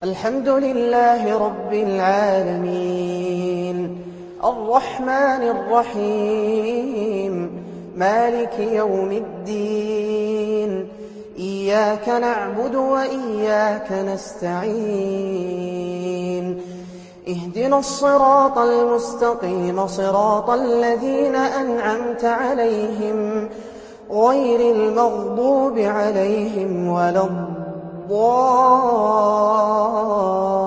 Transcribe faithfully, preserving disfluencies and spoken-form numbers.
الحمد لله رب العالمين الرحمن الرحيم مالك يوم الدين إياك نعبد وإياك نستعين اهدنا الصراط المستقيم صراط الذين أنعمت عليهم غير المغضوب عليهم ولا الضالين